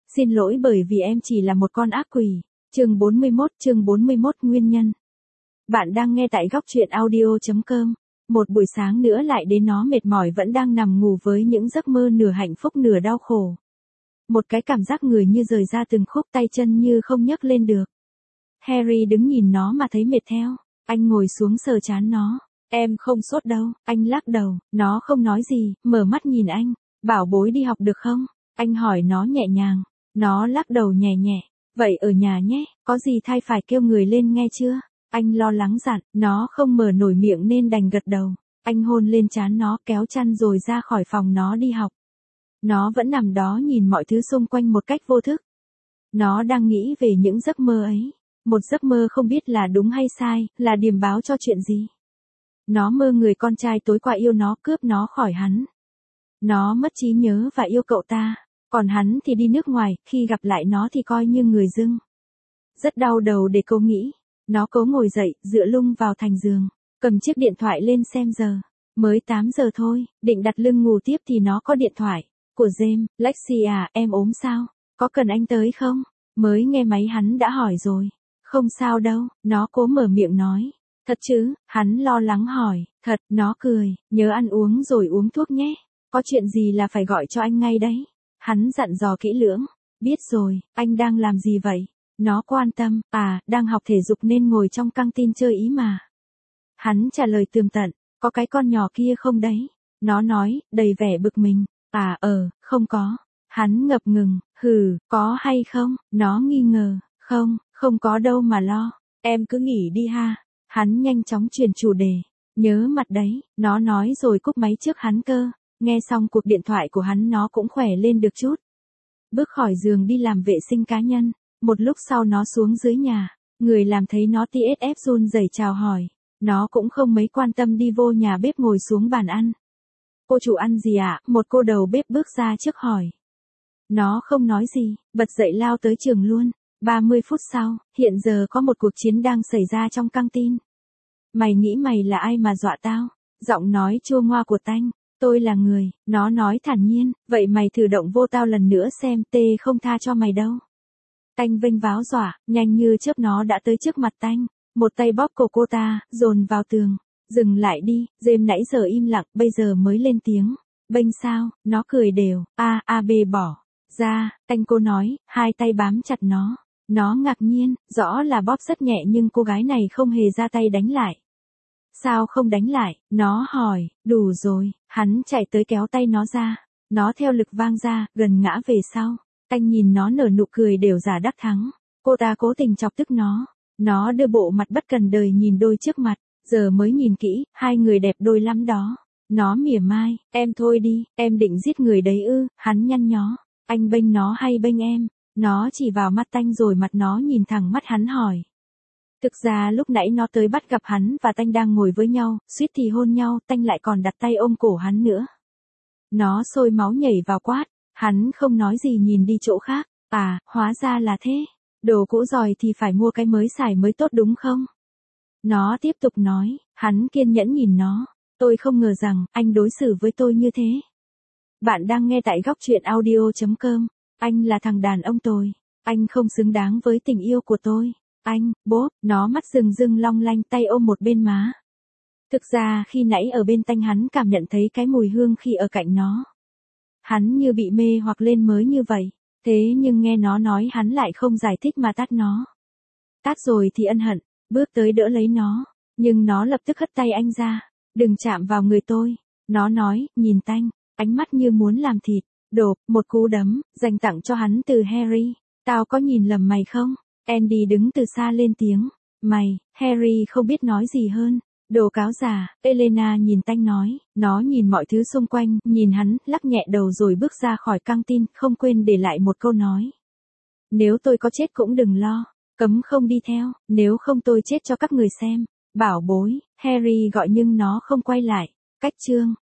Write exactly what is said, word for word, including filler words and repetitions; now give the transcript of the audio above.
Xin lỗi bởi vì em chỉ là một con ác quỷ. Chương bốn mươi mốt, chương bốn mươi mốt nguyên nhân. Bạn đang nghe tại góc truyện audio chấm com. Một buổi sáng nữa lại đến, nó mệt mỏi vẫn đang nằm ngủ với những giấc mơ nửa hạnh phúc nửa đau khổ. Một cái cảm giác người như rời ra từng khúc, tay chân như không nhấc lên được. Harry đứng nhìn nó mà thấy mệt theo. Anh ngồi xuống sờ trán nó. Em không sốt đâu. Anh lắc đầu. Nó không nói gì, mở mắt nhìn anh. Bảo bối đi học được không? Anh hỏi nó nhẹ nhàng. Nó lắc đầu nhẹ nhẹ. Vậy ở nhà nhé, có gì thay phải kêu người lên nghe chưa? Anh lo lắng dặn. Nó không mở nổi miệng nên đành gật đầu. Anh hôn lên trán nó, kéo chăn rồi ra khỏi phòng nó đi học. Nó vẫn nằm đó nhìn mọi thứ xung quanh một cách vô thức. Nó đang nghĩ về những giấc mơ ấy. Một giấc mơ không biết là đúng hay sai, là điềm báo cho chuyện gì. Nó mơ người con trai tối qua yêu nó, cướp nó khỏi hắn. Nó mất trí nhớ và yêu cậu ta. Còn hắn thì đi nước ngoài, khi gặp lại nó thì coi như người dưng. Rất đau đầu để cô nghĩ. Nó cố ngồi dậy, dựa lưng vào thành giường. Cầm chiếc điện thoại lên xem giờ. Mới tám giờ thôi, định đặt lưng ngủ tiếp thì nó có điện thoại. Của James. Lexi à, em ốm sao? Có cần anh tới không? Mới nghe máy hắn đã hỏi rồi. Không sao đâu, nó cố mở miệng nói. Thật chứ? Hắn lo lắng hỏi. Thật, nó cười. Nhớ ăn uống rồi uống thuốc nhé. Có chuyện gì là phải gọi cho anh ngay đấy. Hắn dặn dò kỹ lưỡng. Biết rồi, anh đang làm gì vậy? Nó quan tâm. À, đang học thể dục nên ngồi trong căng tin chơi ý mà. Hắn trả lời tường tận. Có cái con nhỏ kia không đấy? Nó nói, đầy vẻ bực mình. À ờ, không có. Hắn ngập ngừng. Hừ, có hay không? Nó nghi ngờ. Không, không có đâu mà lo. Em cứ nghỉ đi ha. Hắn nhanh chóng chuyển chủ đề. Nhớ mặt đấy, nó nói rồi cúp máy trước hắn cơ. Nghe xong cuộc điện thoại của hắn nó cũng khỏe lên được chút. Bước khỏi giường đi làm vệ sinh cá nhân. Một lúc sau nó xuống dưới nhà. Người làm thấy nó tê ét ép run rẩy chào hỏi. Nó cũng không mấy quan tâm đi vô nhà bếp ngồi xuống bàn ăn. Cô chủ ăn gì ạ? À? Một cô đầu bếp bước ra trước hỏi. Nó không nói gì, bật dậy lao tới trường luôn. ba mươi phút sau, hiện giờ có một cuộc chiến đang xảy ra trong căng tin. Mày nghĩ mày là ai mà dọa tao? Giọng nói chua ngoa của Tanh. Tôi là người, nó nói thản nhiên, vậy mày thử động vô tao lần nữa xem, tê không tha cho mày đâu. Tanh vênh váo dọa, nhanh như chớp nó đã tới trước mặt Tanh, một tay bóp cổ cô ta, dồn vào tường. Dừng lại đi, James nãy giờ im lặng, bây giờ mới lên tiếng. Bênh sao? Nó cười đều, a a b bỏ. Ra, Tanh cô nói, hai tay bám chặt nó. Nó ngạc nhiên, rõ là bóp rất nhẹ nhưng cô gái này không hề ra tay đánh lại. Sao không đánh lại? Nó hỏi. Đủ rồi. Hắn chạy tới kéo tay nó ra. Nó theo lực vang ra, gần ngã về sau. Anh nhìn nó nở nụ cười đều giả đắc thắng. Cô ta cố tình chọc tức nó. Nó đưa bộ mặt bất cần đời nhìn đôi trước mặt. Giờ mới nhìn kỹ, hai người đẹp đôi lắm đó. Nó mỉa mai. Em thôi đi, em định giết người đấy ư? Hắn nhăn nhó. Anh bênh nó hay bênh em? Nó chỉ vào mắt Tanh rồi mặt nó nhìn thẳng mắt hắn hỏi. Thực ra lúc nãy nó tới bắt gặp hắn và Tanh đang ngồi với nhau, suýt thì hôn nhau, Tanh lại còn đặt tay ôm cổ hắn nữa. Nó sôi máu nhảy vào quát, hắn không nói gì nhìn đi chỗ khác. À, hóa ra là thế. Đồ cũ rồi thì phải mua cái mới xài mới tốt đúng không? Nó tiếp tục nói, hắn kiên nhẫn nhìn nó. Tôi không ngờ rằng anh đối xử với tôi như thế. Bạn đang nghe tại góc truyện audio chấm com. Anh là thằng đàn ông tồi. Anh không xứng đáng với tình yêu của tôi. Anh, bốp, nó mắt rừng rừng long lanh tay ôm một bên má. Thực ra khi nãy ở bên Tanh hắn cảm nhận thấy cái mùi hương khi ở cạnh nó. Hắn như bị mê hoặc lên mới như vậy. Thế nhưng nghe nó nói hắn lại không giải thích mà tát nó. Tát rồi thì ân hận, bước tới đỡ lấy nó. Nhưng nó lập tức hất tay anh ra. Đừng chạm vào người tôi. Nó nói, nhìn Tanh, ánh mắt như muốn làm thịt. Đột, một cú đấm, dành tặng cho hắn từ Harry. Tao có nhìn lầm mày không? Andy đứng từ xa lên tiếng. Mày, Harry không biết nói gì hơn. Đồ cáo già, Elena nhìn Tanh nói. Nó nhìn mọi thứ xung quanh, nhìn hắn, lắc nhẹ đầu rồi bước ra khỏi căng tin, không quên để lại một câu nói. Nếu tôi có chết cũng đừng lo, cấm không đi theo, nếu không tôi chết cho các người xem. Bảo bối, Harry gọi nhưng nó không quay lại. Cách chương.